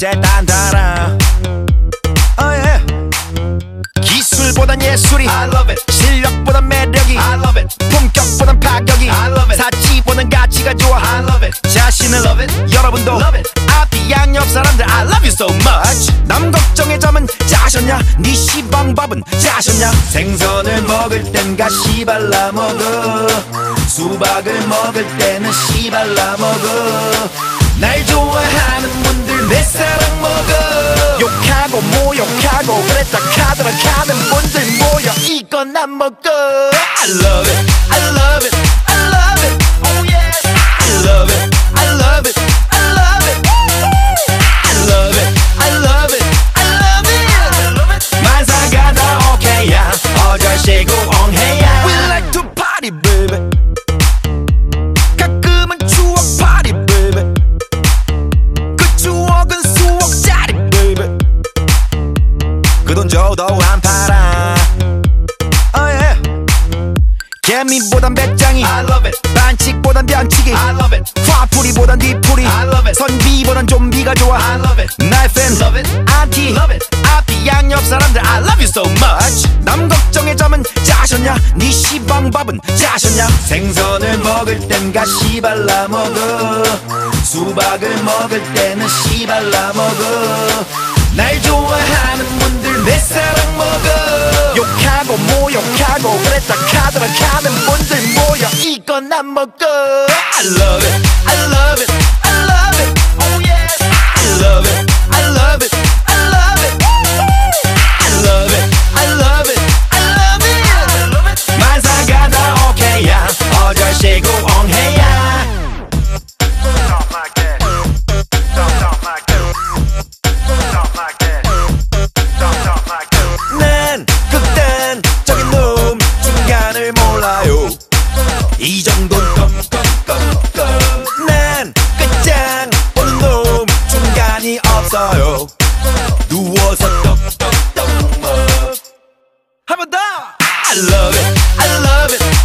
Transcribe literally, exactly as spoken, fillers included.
이제 단단하. oh yeah. 기술보단 예술이 I love it. 실력보단 매력이 I love it. 품격보단 파격이 I love it. 사치보단 가치가 좋아 I love it. 자신을 love it. 여러분도 love it. 앞이 양옆 사람들 I love you so much. 남 걱정의 점은 짜셨냐? 네 시방밥은 짜셨냐? 생선을 먹을 땐 가시 발라 먹어. 수박을 먹을 때는 씨 발라 먹어. 날 좋아하는 분들 내 사랑 먹어. 욕하고 모욕하고 그랬다 카더라 카는 분들 모여 이건 안 먹어. I love it, I love it, I love it, oh yes. I love it, I love it, I love it, I love it, I love it, I love it. 만사가 다 오케이야 어절시고 엉해야. We like to party baby. 가끔은 추억 party baby. 그 추억은 수억짜리 baby. 그 돈 줘도 안 팔아. oh yeah. 개미보단 배짱이 I love it. 반칙보단 변칙이 I love it. 화풀이보단 뒤풀이 I love it. 선비보단 좀비가 좋아 I love it. 나의 팬 love it. 안티 love it. 앞이 양옆 사람들 I love you so much. 남 걱정의 점은 짜셨냐? 네 시방밥은 짜셨냐? 생선을 먹을 땐 가시 발라 먹어. 수박을 먹을 때는 씨 발라 먹어. 날 좋아하는 분들 내 사랑 먹어. 욕하고 모욕하고 그랬다 카더라 카는 분들 모여 이건 안 먹어. I love it, I love it, I love it, oh yes. I love it, I love it, I love it, I love it, I love it, I love it. 만사가 다 오케이야 어절시고 엉해야. 난 극단적인 놈 중간을 몰라요. 이 정도는 껌껌껌껌. 난 끝장 보는 놈 중간이 없어요. 누워서 떡떡떡 먹. 한 번 더. I love it, I love it.